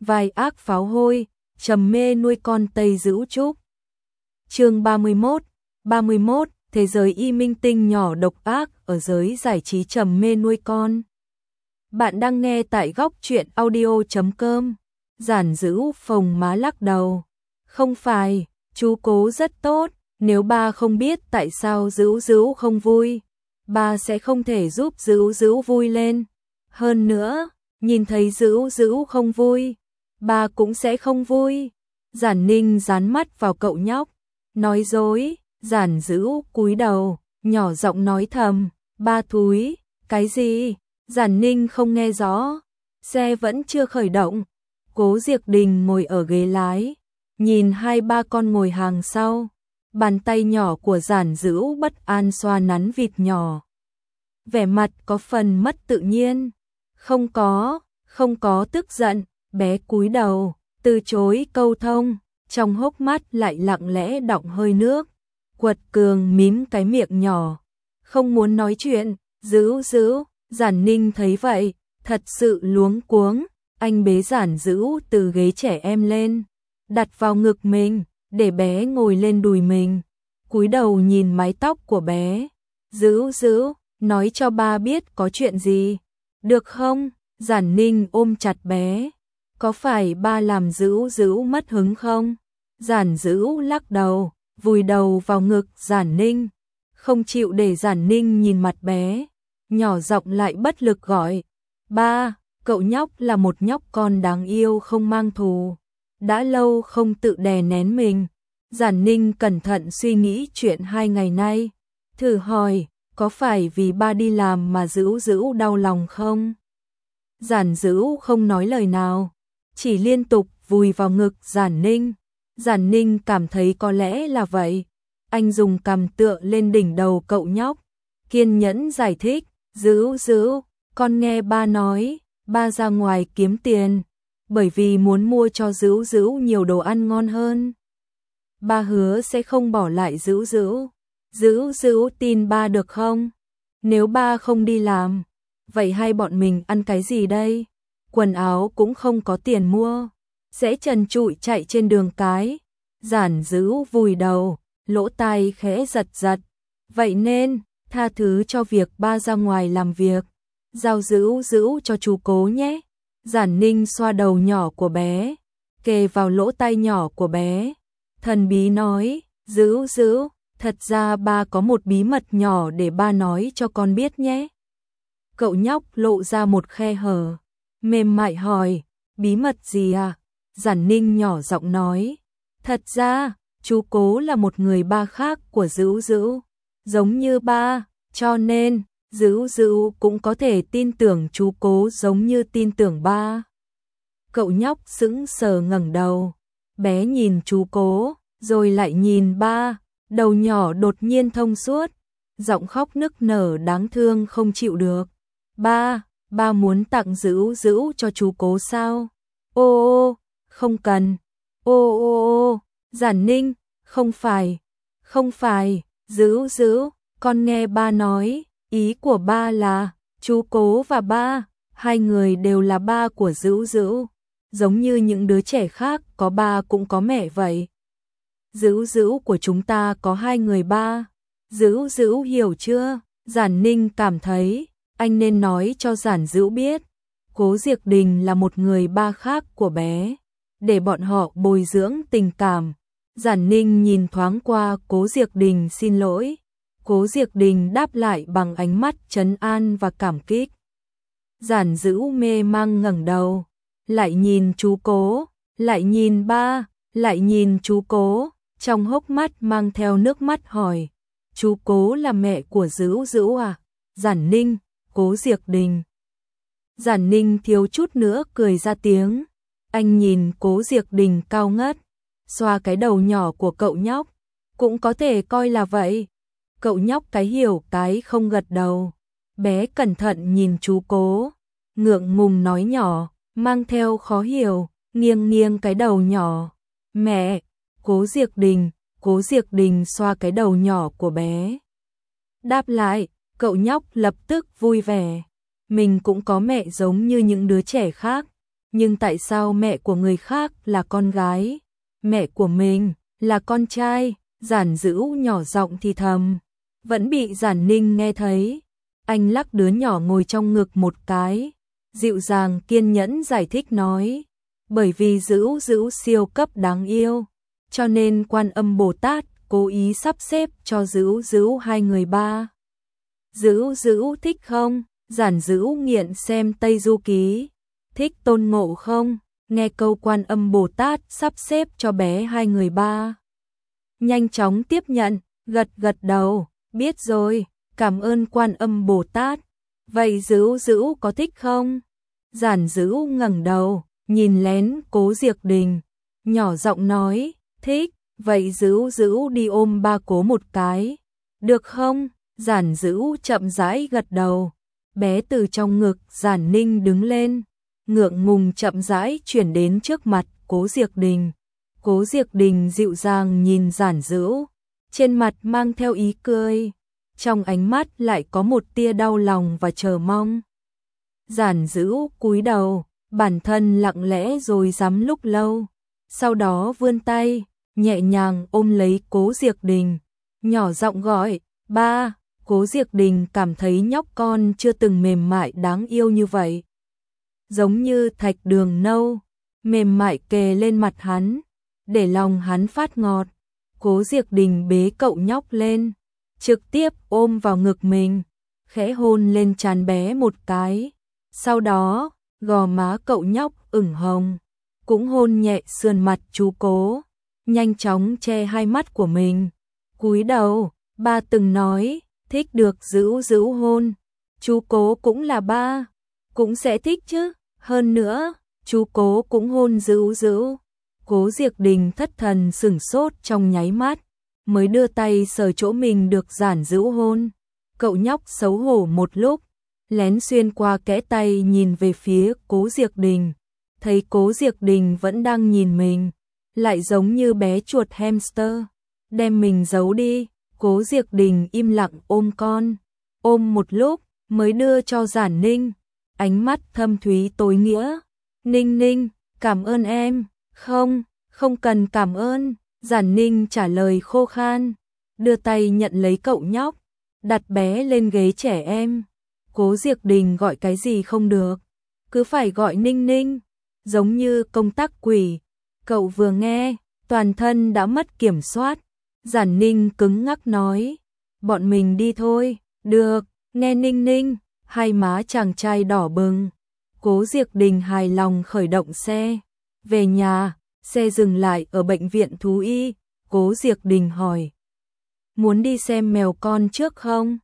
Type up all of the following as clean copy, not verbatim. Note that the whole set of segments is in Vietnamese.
vai ác pháo hôi, trầm mê nuôi con Tây Dữ Trúc. Chương 31, thế giới y minh tinh nhỏ độc ác ở giới giải trí trầm mê nuôi con. Bạn đang nghe tại góc truyện audio.com. Giản Dữ phồng má lắc đầu. Không phải, chú Cố rất tốt, nếu ba không biết tại sao Dữ Dữ không vui, ba sẽ không thể giúp Dữ Dữ vui lên. Hơn nữa, nhìn thấy Dữ Dữ không vui, ba cũng sẽ không vui. Giản Ninh dán mắt vào cậu nhóc, nói dối. Giản Dữ cúi đầu, nhỏ giọng nói thầm, ba thúi, cái gì? Giản Ninh không nghe rõ, xe vẫn chưa khởi động. Cố Diệc Đình ngồi ở ghế lái, nhìn hai ba con ngồi hàng sau. Bàn tay nhỏ của Giản Dữ bất an xoa nắn vịt nhỏ. Vẻ mặt có phần mất tự nhiên. Không có tức giận, bé cúi đầu, từ chối câu thông, trong hốc mắt lại lặng lẽ đọng hơi nước. Quật Cường mím cái miệng nhỏ, không muốn nói chuyện. Dữ Dữ, Giản Ninh thấy vậy, thật sự luống cuống. Anh bế Giản Dữ từ ghế trẻ em lên, đặt vào ngực mình, để bé ngồi lên đùi mình. Cúi đầu nhìn mái tóc của bé. Dữ Dữ, nói cho ba biết có chuyện gì, được không? Giản Ninh ôm chặt bé. Có phải ba làm Dữ Dữ mất hứng không? Giản Dữ lắc đầu, vùi đầu vào ngực Giản Ninh, không chịu để Giản Ninh nhìn mặt bé, nhỏ giọng lại bất lực gọi, ba. Cậu nhóc là một nhóc con đáng yêu không mang thù, đã lâu không tự đè nén mình. Giản Ninh cẩn thận suy nghĩ chuyện 2 ngày nay, thử hỏi, có phải vì ba đi làm mà Dữ Dữ đau lòng không? Giản Dữ không nói lời nào, chỉ liên tục vùi vào ngực Giản Ninh. Giản Ninh cảm thấy có lẽ là vậy. Anh dùng cằm tựa lên đỉnh đầu cậu nhóc, kiên nhẫn giải thích, Dữ Dữ, con nghe ba nói, ba ra ngoài kiếm tiền, bởi vì muốn mua cho Dữ Dữ nhiều đồ ăn ngon hơn. Ba hứa sẽ không bỏ lại Dữ Dữ. Dữ Dữ tin ba được không? Nếu ba không đi làm, vậy hai bọn mình ăn cái gì đây? Quần áo cũng không có tiền mua, sẽ trần trụi chạy trên đường cái. Giản Dữ vùi đầu, lỗ tai khẽ giật giật. Vậy nên, tha thứ cho việc ba ra ngoài làm việc, giao Dữ Dữ cho chú Cố nhé. Giản Ninh xoa đầu nhỏ của bé, kề vào lỗ tai nhỏ của bé, thần bí nói, Dữ Dữ, thật ra ba có một bí mật nhỏ để ba nói cho con biết nhé. Cậu nhóc lộ ra một khe hở, mềm mại hỏi, bí mật gì à? Giản Ninh nhỏ giọng nói, thật ra, chú Cố là một người ba khác của Dữ Dữ, giống như ba, cho nên Dữ Dữ cũng có thể tin tưởng chú Cố giống như tin tưởng ba. Cậu nhóc sững sờ ngẩng đầu, bé nhìn chú Cố, rồi lại nhìn ba, đầu nhỏ đột nhiên thông suốt, giọng khóc nức nở đáng thương không chịu được. Ba muốn tặng Dữ Dữ cho chú Cố sao? Ô, không cần. Ô, Giản Ninh, không phải, Dữ Dữ, con nghe ba nói, ý của ba là, chú Cố và ba, hai người đều là ba của Dữ Dữ, giống như những đứa trẻ khác có ba cũng có mẹ vậy. Dữ Dữ của chúng ta có 2 người ba. Dữ Dữ hiểu chưa? Giản Ninh cảm thấy, anh nên nói cho Giản Dữ biết, Cố Diệc Đình là một người ba khác của bé, để bọn họ bồi dưỡng tình cảm. Giản Ninh nhìn thoáng qua Cố Diệc Đình xin lỗi. Cố Diệc Đình đáp lại bằng ánh mắt trấn an và cảm kích. Giản Dữ mê mang ngẩng đầu, lại nhìn chú Cố, lại nhìn ba, lại nhìn chú Cố, trong hốc mắt mang theo nước mắt hỏi, chú Cố là mẹ của Dữ Dữ à? Giản Ninh, Cố Diệc Đình. Giản Ninh thiếu chút nữa cười ra tiếng. Anh nhìn Cố Diệc Đình cao ngất, xoa cái đầu nhỏ của cậu nhóc, cũng có thể coi là vậy. Cậu nhóc cái hiểu cái không gật đầu. Bé cẩn thận nhìn chú Cố, ngượng ngùng nói nhỏ, mang theo khó hiểu, nghiêng nghiêng cái đầu nhỏ. Mẹ. Cố Diệc Đình xoa cái đầu nhỏ của bé. Đáp lại, cậu nhóc lập tức vui vẻ. Mình cũng có mẹ giống như những đứa trẻ khác. nhưng tại sao mẹ của người khác là con gái, mẹ của mình là con trai? Giản Dữu nhỏ giọng thì thầm, vẫn bị Giản Ninh nghe thấy. Anh lắc đứa nhỏ ngồi trong ngực một cái, dịu dàng kiên nhẫn giải thích nói, bởi vì Dữu Dữu siêu cấp đáng yêu, cho nên Quan Âm Bồ Tát cố ý sắp xếp cho Dữu Dữu hai người ba. Dữu Dữu thích không? Giản Dữu nghiện xem Tây Du Ký. Thích Tôn Ngộ không? Nghe câu Quan Âm Bồ Tát sắp xếp cho bé hai người ba, nhanh chóng tiếp nhận, gật gật đầu, biết rồi, cảm ơn Quan Âm Bồ Tát. Vậy Dữu Dữu có thích không? Giản Dữu ngẩng đầu, nhìn lén Cố Diệc Đình, nhỏ giọng nói, thích. Vậy Dữu Dữu đi ôm ba Cố một cái, được không? Giản Dữu chậm rãi gật đầu. Bé từ trong ngực Giản Ninh đứng lên, ngượng ngùng chậm rãi chuyển đến trước mặt Cố Diệc Đình. Cố Diệc Đình dịu dàng nhìn Giản Dữu, trên mặt mang theo ý cười, trong ánh mắt lại có một tia đau lòng và chờ mong. Giản Dữu cúi đầu, bản thân lặng lẽ rồi rắm lúc lâu, sau đó vươn tay, nhẹ nhàng ôm lấy Cố Diệc Đình, nhỏ giọng gọi, ba. Cố Diệc Đình cảm thấy nhóc con chưa từng mềm mại đáng yêu như vậy. Giống như thạch đường nâu, mềm mại kề lên mặt hắn, để lòng hắn phát ngọt. Cố Diệc Đình bế cậu nhóc lên, trực tiếp ôm vào ngực mình, khẽ hôn lên trán bé một cái. Sau đó, gò má cậu nhóc ửng hồng, cũng hôn nhẹ sườn mặt chú Cố, nhanh chóng che hai mắt của mình. Cúi đầu, ba từng nói, thích được Dữu Dữu hôn, chú Cố cũng là ba, cũng sẽ thích chứ. Hơn nữa, chú Cố cũng hôn Dữu Dữu. Cố Diệc Đình thất thần sửng sốt trong nháy mắt, mới đưa tay sờ chỗ mình được Giản Dữu hôn. Cậu nhóc xấu hổ một lúc, lén xuyên qua kẽ tay nhìn về phía Cố Diệc Đình, thấy Cố Diệc Đình vẫn đang nhìn mình, lại giống như bé chuột hamster, đem mình giấu đi. Cố Diệc Đình im lặng ôm con, ôm một lúc mới đưa cho Giản Ninh, ánh mắt thâm thúy tối nghĩa. Ninh Ninh, cảm ơn em. Không, không cần cảm ơn. Giản Ninh trả lời khô khan, đưa tay nhận lấy cậu nhóc, đặt bé lên ghế trẻ em. Cố Diệc Đình gọi cái gì không được, cứ phải gọi Ninh Ninh, giống như công tác quỷ. Cậu vừa nghe, toàn thân đã mất kiểm soát. Giản Ninh cứng ngắc nói, bọn mình đi thôi. Được, nghe Ninh Ninh, hai má chàng trai đỏ bừng. Cố Diệc Đình hài lòng khởi động xe. Về nhà, xe dừng lại ở bệnh viện thú y. Cố Diệc Đình hỏi, muốn đi xem mèo con trước không?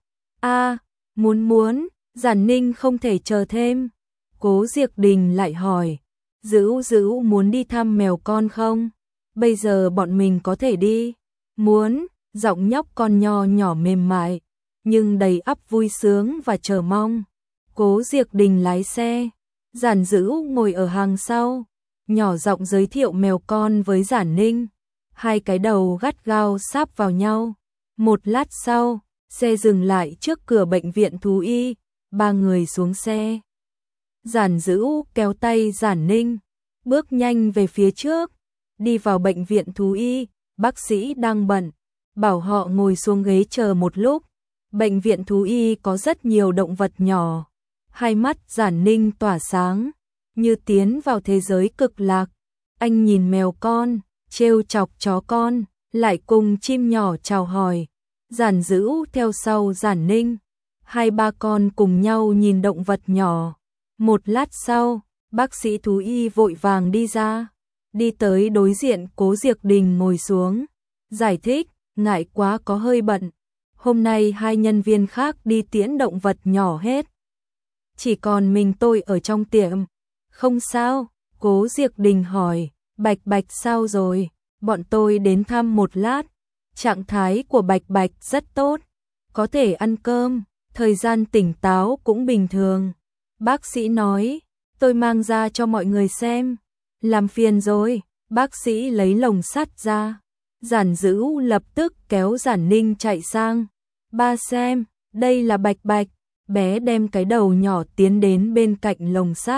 Muốn. Giản Ninh không thể chờ thêm. Cố Diệc Đình lại hỏi, Dữu Dữu muốn đi thăm mèo con không? Bây giờ bọn mình có thể đi. Muốn. Giọng nhóc con nho nhỏ mềm mại, nhưng đầy ắp vui sướng và chờ mong. Cố Diệc Đình lái xe, Giản Dữu ngồi ở hàng sau, nhỏ giọng giới thiệu mèo con với Giản Ninh. Hai cái đầu gắt gao sáp vào nhau. Một lát sau, xe dừng lại trước cửa bệnh viện thú y, ba người xuống xe. Giản Dữu kéo tay Giản Ninh, bước nhanh về phía trước, đi vào bệnh viện thú y. Bác sĩ đang bận, bảo họ ngồi xuống ghế chờ một lúc. Bệnh viện thú y có rất nhiều động vật nhỏ. Hai mắt Giản Ninh tỏa sáng, như tiến vào thế giới cực lạc. Anh nhìn mèo con, trêu chọc chó con, lại cùng chim nhỏ chào hỏi. Giản Dữu theo sau Giản Ninh, hai ba con cùng nhau nhìn động vật nhỏ. Một lát sau, bác sĩ thú y vội vàng đi ra, đi tới đối diện Cố Diệc Đình ngồi xuống, giải thích, ngại quá có hơi bận. Hôm nay hai nhân viên khác đi tiễn động vật nhỏ hết, chỉ còn mình tôi ở trong tiệm. Không sao? Cố Diệc Đình hỏi, Bạch Bạch sao rồi? Bọn tôi đến thăm một lát, trạng thái của Bạch Bạch rất tốt, có thể ăn cơm, thời gian tỉnh táo cũng bình thường. Bác sĩ nói, tôi mang ra cho mọi người xem. Làm phiền rồi. Bác sĩ lấy lồng sắt ra. Giản Dữu lập tức kéo Giản Ninh chạy sang. Ba xem, đây là Bạch Bạch. Bé đem cái đầu nhỏ tiến đến bên cạnh lồng sắt,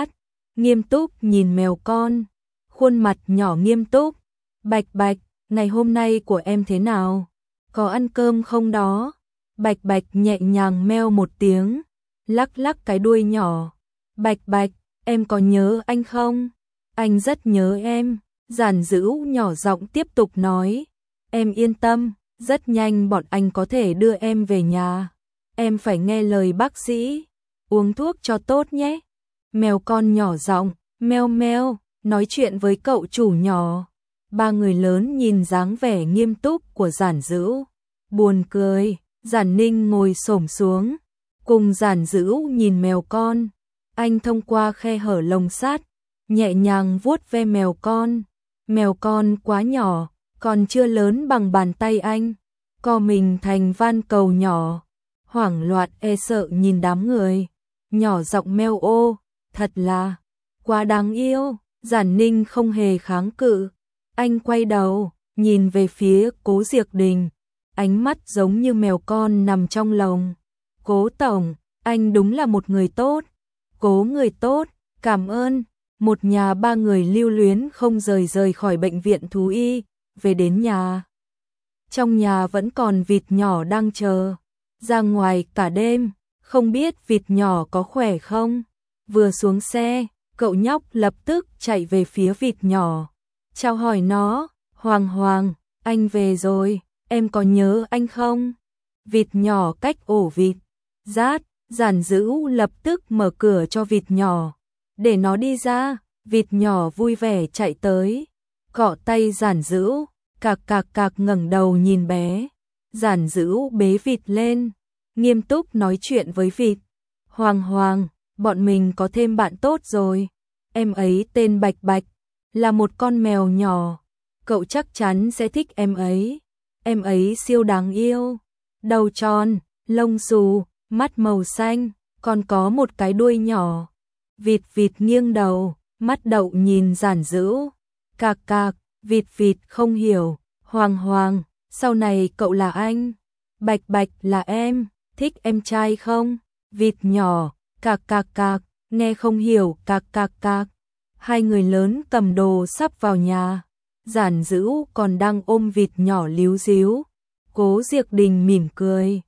nghiêm túc nhìn mèo con, khuôn mặt nhỏ nghiêm túc. Bạch Bạch, ngày hôm nay của em thế nào? Có ăn cơm không đó? Bạch Bạch nhẹ nhàng meo một tiếng, lắc lắc cái đuôi nhỏ. Bạch Bạch, em có nhớ anh không? Anh rất nhớ em. Giản Dữ nhỏ giọng tiếp tục nói. Em yên tâm, rất nhanh bọn anh có thể đưa em về nhà. Em phải nghe lời bác sĩ, uống thuốc cho tốt nhé. Mèo con nhỏ giọng, meo meo, nói chuyện với cậu chủ nhỏ. Ba người lớn nhìn dáng vẻ nghiêm túc của Giản Dữ, buồn cười. Giản Ninh ngồi xổm xuống, cùng Giản Dữ nhìn mèo con. Anh thông qua khe hở lồng sắt, nhẹ nhàng vuốt ve mèo con. Mèo con quá nhỏ, còn chưa lớn bằng bàn tay anh, co mình thành van cầu nhỏ. Hoảng loạn e sợ nhìn đám người, nhỏ giọng meo ô, thật là quá đáng yêu. Giản Ninh không hề kháng cự, anh quay đầu, nhìn về phía Cố Diệc Đình, ánh mắt giống như mèo con nằm trong lồng. Cố tổng, anh đúng là một người tốt. Cố người tốt, cảm ơn. Một nhà ba người lưu luyến không rời khỏi bệnh viện thú y, về đến nhà. Trong nhà vẫn còn vịt nhỏ đang chờ. Ra ngoài cả đêm, không biết vịt nhỏ có khỏe không. Vừa xuống xe, cậu nhóc lập tức chạy về phía vịt nhỏ, chào hỏi nó. Hoàng Hoàng, anh về rồi, em có nhớ anh không? Vịt nhỏ cách ổ vịt rát. Giản Dữ lập tức mở cửa cho vịt nhỏ, để nó đi ra. Vịt nhỏ vui vẻ chạy tới, cọ tay Giản Dữ, cạc cạc cạc ngẩng đầu nhìn bé. Giản Dữ bế vịt lên, nghiêm túc nói chuyện với vịt. Hoàng Hoàng, bọn mình có thêm bạn tốt rồi. Em ấy tên Bạch Bạch, là một con mèo nhỏ. Cậu chắc chắn sẽ thích em ấy. Em ấy siêu đáng yêu, đầu tròn, lông xù, mắt màu xanh, còn có một cái đuôi nhỏ. Vịt nghiêng đầu, mắt đậu nhìn Giản Dữ. Cạc cạc, vịt không hiểu. Hoàng Hoàng, sau này cậu là anh, Bạch Bạch là em, thích em trai không? Vịt nhỏ, cạc cạc cạc, nghe không hiểu, cạc cạc cạc. Hai người lớn cầm đồ sắp vào nhà. Giản Dữ còn đang ôm vịt nhỏ líu díu. Cố Diệc Đình mỉm cười.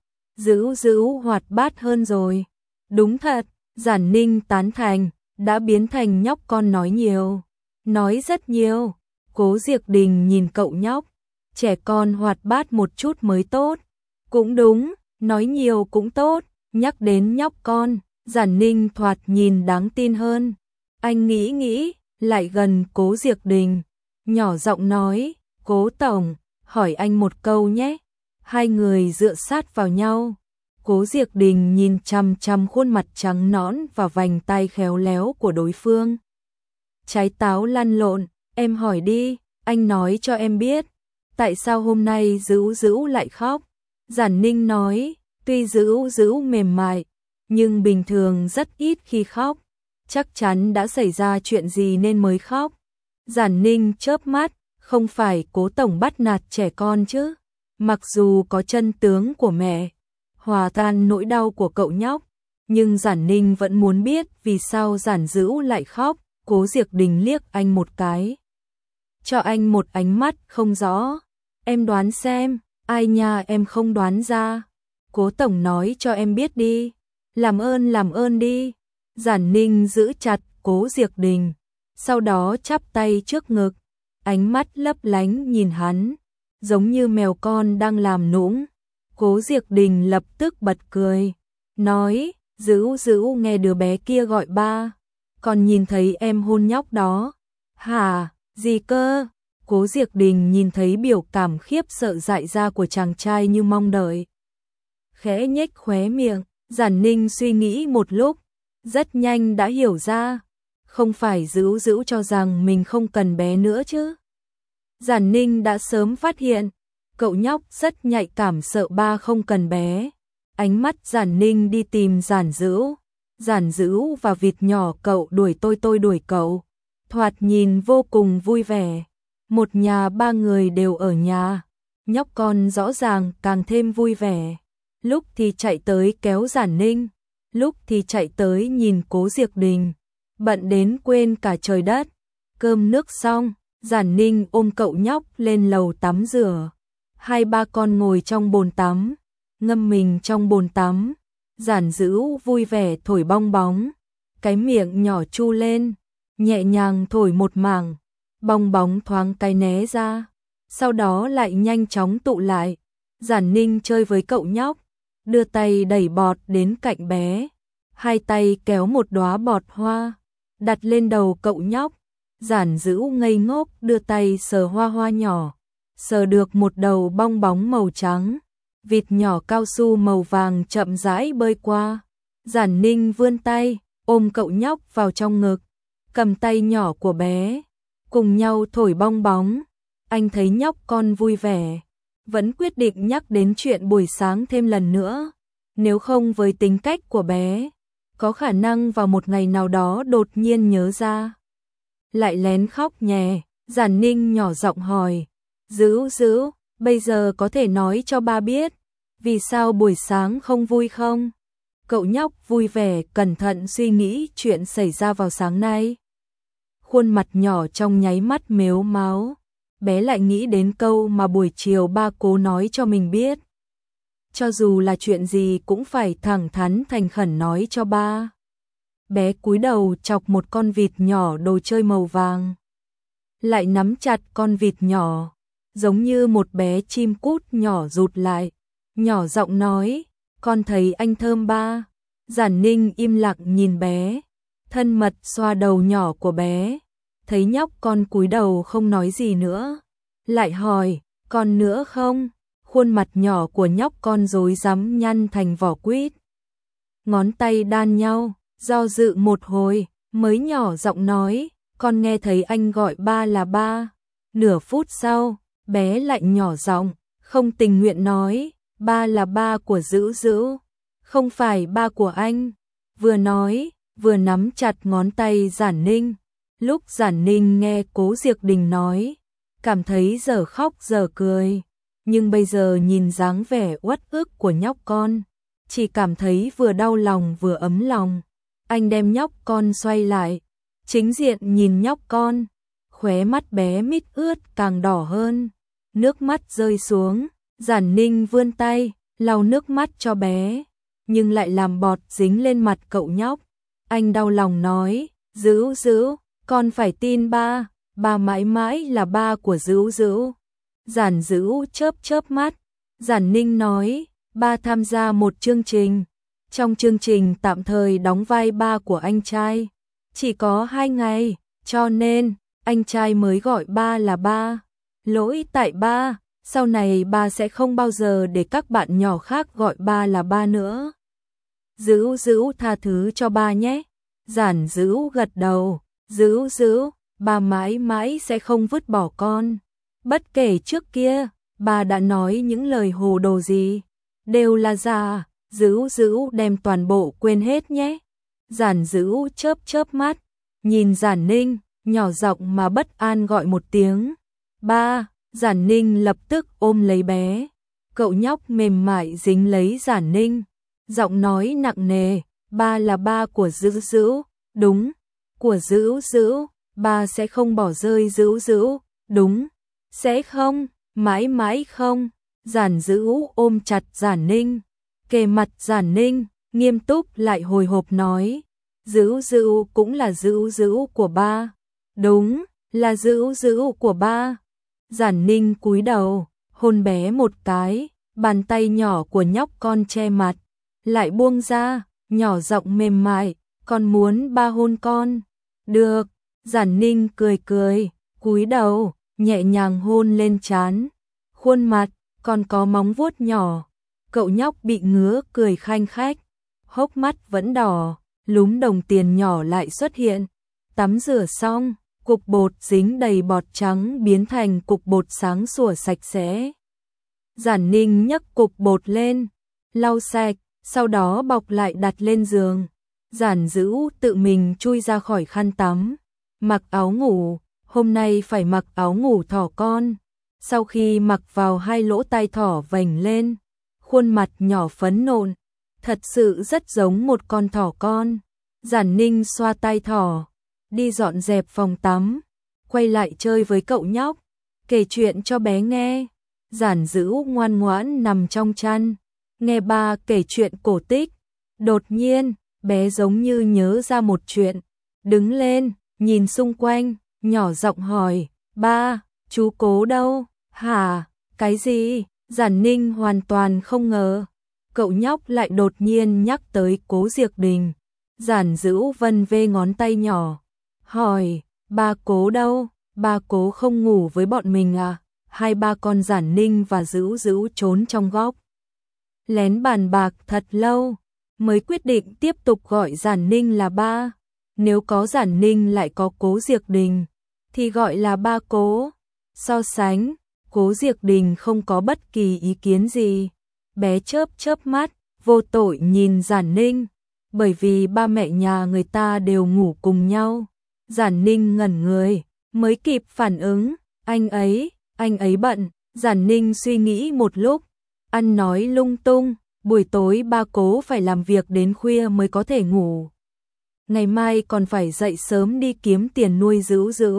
Dữ hoạt bát hơn rồi. Đúng thật, Giản Ninh tán thành, đã biến thành nhóc con nói nhiều. Nói rất nhiều. Cố Diệc Đình nhìn cậu nhóc, trẻ con hoạt bát một chút mới tốt. Cũng đúng, nói nhiều cũng tốt. Nhắc đến nhóc con, Giản Ninh thoạt nhìn đáng tin hơn. Anh nghĩ, lại gần Cố Diệc Đình, nhỏ giọng nói, Cố tổng, hỏi anh một câu nhé. Hai người dựa sát vào nhau. Cố Diệc Đình nhìn chằm chằm khuôn mặt trắng nõn và vành tay khéo léo của đối phương. Trái táo lăn lộn, em hỏi đi, anh nói cho em biết. Tại sao hôm nay Dữ lại khóc? Giản Ninh nói, tuy Dữ mềm mại, nhưng bình thường rất ít khi khóc. Chắc chắn đã xảy ra chuyện gì nên mới khóc. Giản Ninh chớp mắt, không phải Cố tổng bắt nạt trẻ con chứ? Mặc dù có chân tướng của mẹ, hòa tan nỗi đau của cậu nhóc, nhưng Giản Ninh vẫn muốn biết vì sao Giản Dữ lại khóc. Cố Diệc Đình liếc anh một cái, cho anh một ánh mắt không rõ. Em đoán xem. Ai nha, em không đoán ra. Cố tổng nói cho em biết đi. Làm ơn đi. Giản Ninh giữ chặt Cố Diệc Đình, sau đó chắp tay trước ngực, ánh mắt lấp lánh nhìn hắn, giống như mèo con đang làm nũng. Cố Diệc Đình lập tức bật cười, nói, Dữ nghe đứa bé kia gọi ba, còn nhìn thấy em hôn nhóc đó. Hả, gì cơ? Cố Diệc Đình nhìn thấy biểu cảm khiếp sợ dại ra của chàng trai như mong đợi, khẽ nhếch khóe miệng. Giản Ninh suy nghĩ một lúc, rất nhanh đã hiểu ra, không phải Dữ cho rằng mình không cần bé nữa chứ. Giản Ninh đã sớm phát hiện, cậu nhóc rất nhạy cảm, sợ ba không cần bé. Ánh mắt Giản Ninh đi tìm Giản Dữ và vịt nhỏ cậu đuổi tôi đuổi cậu, thoạt nhìn vô cùng vui vẻ. Một nhà ba người đều ở nhà, nhóc con rõ ràng càng thêm vui vẻ. Lúc thì chạy tới kéo Giản Ninh, lúc thì chạy tới nhìn Cố Diệc Đình. bận đến quên cả trời đất. Cơm nước xong, Giản Ninh ôm cậu nhóc lên lầu tắm rửa. Hai ba con ngồi trong bồn tắm, ngâm mình trong bồn tắm. Giản Dữ vui vẻ thổi bong bóng, cái miệng nhỏ chu lên, nhẹ nhàng thổi một mảng, bong bóng thoáng cái né ra, sau đó lại nhanh chóng tụ lại. Giản Ninh chơi với cậu nhóc, đưa tay đẩy bọt đến cạnh bé, hai tay kéo một đóa bọt hoa, đặt lên đầu cậu nhóc. Giản Dữ ngây ngốc đưa tay sờ hoa hoa nhỏ, sờ được một đầu bong bóng màu trắng, vịt nhỏ cao su màu vàng chậm rãi bơi qua. Giản Ninh vươn tay, ôm cậu nhóc vào trong ngực, cầm tay nhỏ của bé, cùng nhau thổi bong bóng. Anh thấy nhóc con vui vẻ, vẫn quyết định nhắc đến chuyện buổi sáng thêm lần nữa. Nếu không với tính cách của bé, có khả năng vào một ngày nào đó đột nhiên nhớ ra, lại lén khóc nhè. Giản Ninh nhỏ giọng hỏi, Dữ Dữ, bây giờ có thể nói cho ba biết, vì sao buổi sáng không vui không? Cậu nhóc vui vẻ cẩn thận suy nghĩ chuyện xảy ra vào sáng nay. Khuôn mặt nhỏ trong nháy mắt mếu máo, bé lại nghĩ đến câu mà buổi chiều ba cố nói cho mình biết. Cho dù là chuyện gì cũng phải thẳng thắn thành khẩn nói cho ba. Bé cúi đầu chọc một con vịt nhỏ đồ chơi màu vàng, lại nắm chặt con vịt nhỏ, giống như một bé chim cút nhỏ rụt lại, nhỏ giọng nói, con thấy anh thơm ba. Giản Ninh im lặng nhìn bé, thân mật xoa đầu nhỏ của bé, thấy nhóc con cúi đầu không nói gì nữa, lại hỏi, còn nữa không? Khuôn mặt nhỏ của nhóc con rối rắm nhăn thành vỏ quýt, ngón tay đan nhau, do dự một hồi, mới nhỏ giọng nói, con nghe thấy anh gọi ba là ba. Nửa phút sau, bé lại nhỏ giọng, không tình nguyện nói, ba là ba của Dữ Dữ, không phải ba của anh. Vừa nói, vừa nắm chặt ngón tay Giản Ninh. Lúc Giản Ninh nghe Cố Diệc Đình nói, cảm thấy dở khóc dở cười, nhưng bây giờ nhìn dáng vẻ uất ức của nhóc con, chỉ cảm thấy vừa đau lòng vừa ấm lòng. Anh đem nhóc con xoay lại, chính diện nhìn nhóc con, khóe mắt bé mít ướt càng đỏ hơn, nước mắt rơi xuống. Giản Ninh vươn tay, lau nước mắt cho bé, nhưng lại làm bọt dính lên mặt cậu nhóc. Anh đau lòng nói, Dữ Dữ, con phải tin ba, ba mãi mãi là ba của Dữ Dữ. Giản Dữ chớp chớp mắt, Giản Ninh nói, ba tham gia một chương trình, trong chương trình tạm thời đóng vai ba của anh trai, chỉ có 2 ngày, cho nên anh trai mới gọi ba là ba. Lỗi tại ba, sau này ba sẽ không bao giờ để các bạn nhỏ khác gọi ba là ba nữa. Dữ Dữ tha thứ cho ba nhé. Giản Dữ gật đầu, Dữ Dữ, ba mãi mãi sẽ không vứt bỏ con. Bất kể trước kia, ba đã nói những lời hồ đồ gì, đều là giả, Dữ Dữ đem toàn bộ quên hết nhé. Giản Dữ chớp chớp mắt, nhìn Giản Ninh, nhỏ giọng mà bất an gọi một tiếng, ba. Giản Ninh lập tức ôm lấy bé, cậu nhóc mềm mại dính lấy Giản Ninh, giọng nói nặng nề, ba là ba của Dữ Dữ, đúng, của Dữ Dữ, ba sẽ không bỏ rơi Dữ Dữ, đúng, sẽ không, mãi mãi không. Giản Dữ ôm chặt Giản Ninh, kề mặt Giản Ninh, nghiêm túc lại hồi hộp nói, Dữ Dữ cũng là Dữ Dữ của ba, đúng, là Dữ Dữ của ba. Giản Ninh cúi đầu, hôn bé một cái, bàn tay nhỏ của nhóc con che mặt, lại buông ra, nhỏ giọng mềm mại, con muốn ba hôn con. Được, Giản Ninh cười cười, cúi đầu, nhẹ nhàng hôn lên trán, khuôn mặt, còn có móng vuốt nhỏ. Cậu nhóc bị ngứa cười khanh khách, hốc mắt vẫn đỏ, lúm đồng tiền nhỏ lại xuất hiện. Tắm rửa xong, cục bột dính đầy bọt trắng biến thành cục bột sáng sủa sạch sẽ. Giản Ninh nhấc cục bột lên, lau sạch, sau đó bọc lại đặt lên giường. Giản Dữ tự mình chui ra khỏi khăn tắm, mặc áo ngủ, hôm nay phải mặc áo ngủ thỏ con. Sau khi mặc vào 2 lỗ tai thỏ vành lên, khuôn mặt nhỏ phấn nộn, thật sự rất giống một con thỏ con. Giản Ninh xoa tai thỏ, đi dọn dẹp phòng tắm, quay lại chơi với cậu nhóc, kể chuyện cho bé nghe. Giản Dữ ngoan ngoãn nằm trong chăn, nghe ba kể chuyện cổ tích. Đột nhiên, bé giống như nhớ ra một chuyện, đứng lên, nhìn xung quanh, nhỏ giọng hỏi, ba, chú Cố đâu? Hả? Cái gì? Giản Ninh hoàn toàn không ngờ, cậu nhóc lại đột nhiên nhắc tới Cố Diệc Đình. Giản Dữ vân vê ngón tay nhỏ, hỏi, ba Cố đâu? Ba Cố không ngủ với bọn mình à? Hai ba con Giản Ninh và Dữ Dữ trốn trong góc, lén bàn bạc thật lâu, mới quyết định tiếp tục gọi Giản Ninh là ba. Nếu có Giản Ninh lại có Cố Diệc Đình, thì gọi là ba Cố. So sánh, Cố Diệc Đình không có bất kỳ ý kiến gì. Bé chớp chớp mắt, vô tội nhìn Giản Ninh, bởi vì ba mẹ nhà người ta đều ngủ cùng nhau. Giản Ninh ngẩn người, mới kịp phản ứng, anh ấy bận. Giản Ninh suy nghĩ một lúc, ăn nói lung tung, buổi tối ba Cố phải làm việc đến khuya mới có thể ngủ. Ngày mai còn phải dậy sớm đi kiếm tiền nuôi Dữ Dữ.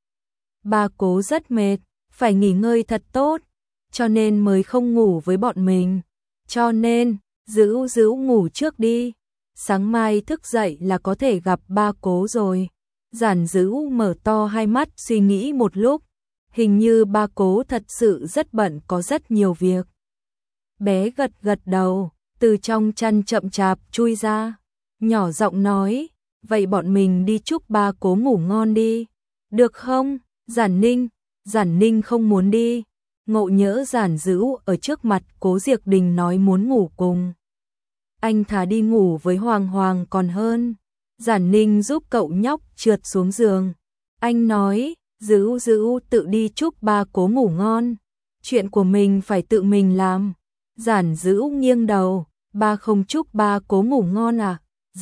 Ba Cố rất mệt, phải nghỉ ngơi thật tốt, cho nên mới không ngủ với bọn mình. Cho nên, Dữ Dữ ngủ trước đi, sáng mai thức dậy là có thể gặp ba Cố rồi. Giản Dữ mở to hai mắt suy nghĩ một lúc, hình như ba Cố thật sự rất bận, có rất nhiều việc. Bé gật gật đầu, từ trong chăn chậm chạp chui ra, nhỏ giọng nói, vậy bọn mình đi chúc ba Cố ngủ ngon đi, được không? Giản Ninh không muốn đi, ngộ nhỡ Giản Dữ ở trước mặt Cố Diệc Đình nói muốn ngủ cùng. Anh thà đi ngủ với Hoàng Hoàng còn hơn. Giản Ninh giúp cậu nhóc trượt xuống giường. Anh nói, Dữ Dữ tự đi chúc ba Cố ngủ ngon. Chuyện của mình phải tự mình làm. Giản Dữ nghiêng đầu, ba không chúc ba Cố ngủ ngon à?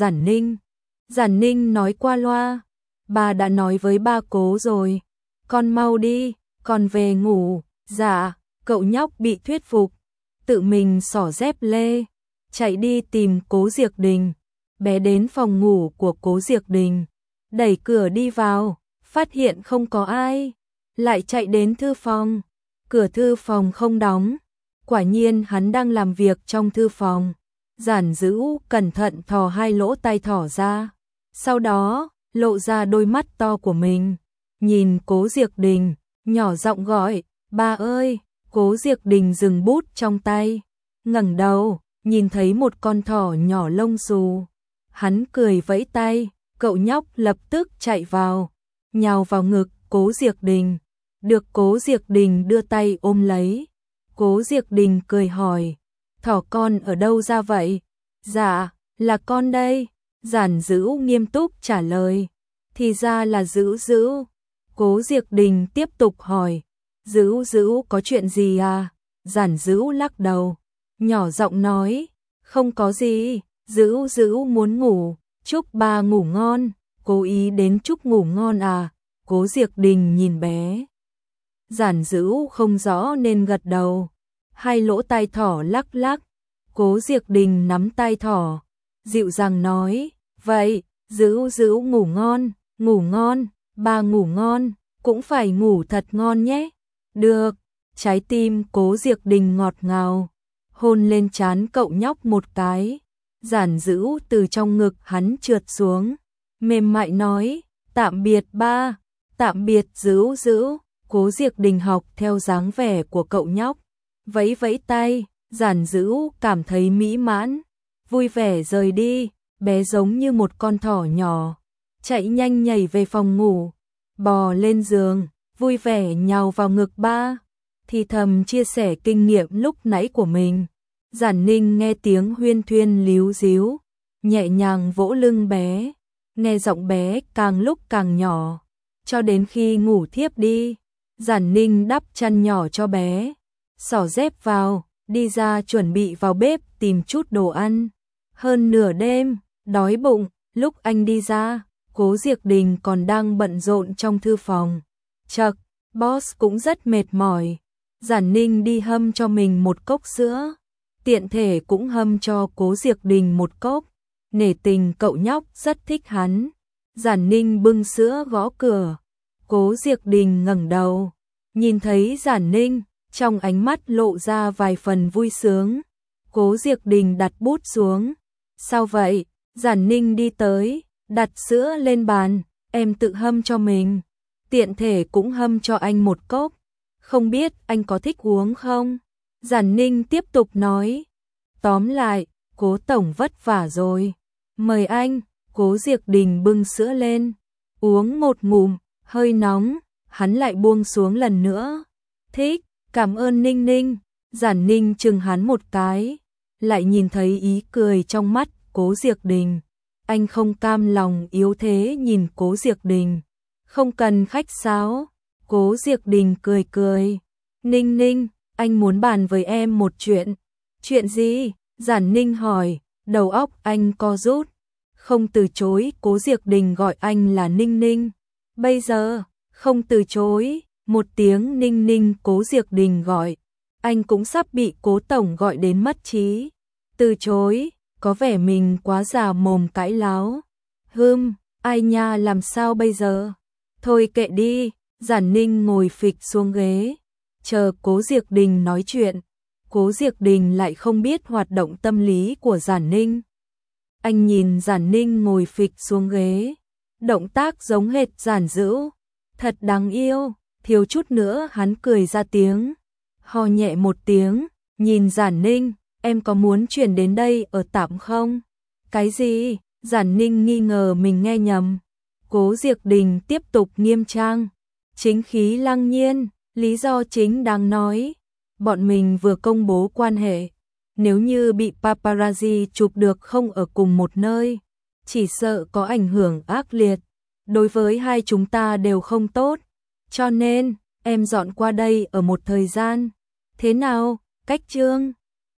Giản Ninh nói qua loa, ba đã nói với ba Cố rồi. Con mau đi, con về ngủ. Dạ, cậu nhóc bị thuyết phục, tự mình xỏ dép lê, chạy đi tìm Cố Diệc Đình. Bé đến phòng ngủ của Cố Diệc Đình, đẩy cửa đi vào, phát hiện không có ai, lại chạy đến thư phòng, cửa thư phòng không đóng, quả nhiên hắn đang làm việc trong thư phòng. Giản Dữ cẩn thận thò hai lỗ tai thỏ ra, sau đó lộ ra đôi mắt to của mình, nhìn Cố Diệc Đình, nhỏ giọng gọi, ba ơi. Cố Diệc Đình dừng bút trong tay, ngẩng đầu, nhìn thấy một con thỏ nhỏ lông xù. Hắn cười vẫy tay, cậu nhóc lập tức chạy vào, nhào vào ngực Cố Diệc Đình, được Cố Diệc Đình đưa tay ôm lấy. Cố Diệc Đình cười hỏi, thỏ con ở đâu ra vậy? Dạ, là con đây. Giản Dữ nghiêm túc trả lời, thì ra là Dữ Dữ. Cố Diệc Đình tiếp tục hỏi, Dữ Dữ có chuyện gì à? Giản Dữ lắc đầu, nhỏ giọng nói, không có gì, Dữ Dữ muốn ngủ, chúc ba ngủ ngon. Cố ý đến chúc ngủ ngon à? Cố Diệc Đình nhìn bé. Giản Dữ không rõ nên gật đầu, hai lỗ tai thỏ lắc lắc. Cố Diệc Đình nắm tai thỏ, dịu dàng nói, vậy, Dữ Dữ ngủ ngon, ba ngủ ngon, cũng phải ngủ thật ngon nhé. Được. Trái tim Cố Diệc Đình ngọt ngào, hôn lên trán cậu nhóc một cái. Giản Dữ từ trong ngực hắn trượt xuống, mềm mại nói, tạm biệt ba, tạm biệt Dữ Dữ. Cố Diệc Đình học theo dáng vẻ của cậu nhóc, vẫy vẫy tay. Giản Dữ cảm thấy mỹ mãn, vui vẻ rời đi. Bé giống như một con thỏ nhỏ, chạy nhanh nhảy về phòng ngủ, bò lên giường, vui vẻ nhào vào ngực ba, thì thầm chia sẻ kinh nghiệm lúc nãy của mình. Giản Ninh nghe tiếng huyên thuyên líu díu, nhẹ nhàng vỗ lưng bé, nghe giọng bé càng lúc càng nhỏ, cho đến khi ngủ thiếp đi. Giản Ninh đắp chăn nhỏ cho bé, xỏ dép vào, đi ra chuẩn bị vào bếp tìm chút đồ ăn. Hơn nửa đêm, đói bụng, lúc anh đi ra, Cố Diệc Đình còn đang bận rộn trong thư phòng. Chậc, boss cũng rất mệt mỏi. Giản Ninh đi hâm cho mình một cốc sữa, tiện thể cũng hâm cho Cố Diệc Đình một cốc. nể tình cậu nhóc rất thích hắn. Giản Ninh bưng sữa gõ cửa. Cố Diệc Đình ngẩng đầu, nhìn thấy Giản Ninh, trong ánh mắt lộ ra vài phần vui sướng. Cố Diệc Đình đặt bút xuống. Sao vậy? Giản Ninh đi tới, đặt sữa lên bàn. Em tự hâm cho mình, tiện thể cũng hâm cho anh một cốc. Không biết anh có thích uống không? Giản Ninh tiếp tục nói. Tóm lại, Cố tổng vất vả rồi. Mời anh. Cố Diệc Đình bưng sữa lên, uống một ngụm, hơi nóng, hắn lại buông xuống lần nữa. Thích, cảm ơn Ninh Ninh. Giản Ninh chừng hắn một cái, lại nhìn thấy ý cười trong mắt Cố Diệc Đình. Anh không cam lòng yếu thế nhìn Cố Diệc Đình. Không cần khách sáo. Cố Diệc Đình cười cười. Ninh Ninh, anh muốn bàn với em một chuyện. Chuyện gì? Giản Ninh hỏi, đầu óc anh co rút. Không từ chối, Cố Diệc Đình gọi anh là Ninh Ninh. Bây giờ, không từ chối, một tiếng Ninh Ninh Cố Diệc Đình gọi. Anh cũng sắp bị Cố tổng gọi đến mất trí. Từ chối, có vẻ mình quá già mồm cãi láo. Ai nha, làm sao bây giờ? Thôi kệ đi. Giản Ninh ngồi phịch xuống ghế, chờ Cố Diệc Đình nói chuyện. Cố Diệc Đình lại không biết hoạt động tâm lý của Giản Ninh. Anh nhìn Giản Ninh ngồi phịch xuống ghế, động tác giống hệt Giản Dữu, thật đáng yêu. Thiếu chút nữa hắn cười ra tiếng, ho nhẹ một tiếng, nhìn Giản Ninh, em có muốn chuyển đến đây ở tạm không? Cái gì? Giản Ninh nghi ngờ mình nghe nhầm. Cố Diệc Đình tiếp tục nghiêm trang, chính khí lăng nhiên, lý do chính đáng nói. Bọn mình vừa công bố quan hệ, nếu như bị paparazzi chụp được không ở cùng một nơi, chỉ sợ có ảnh hưởng ác liệt. Đối với hai chúng ta đều không tốt, cho nên em dọn qua đây ở một thời gian. Thế nào, cách chương?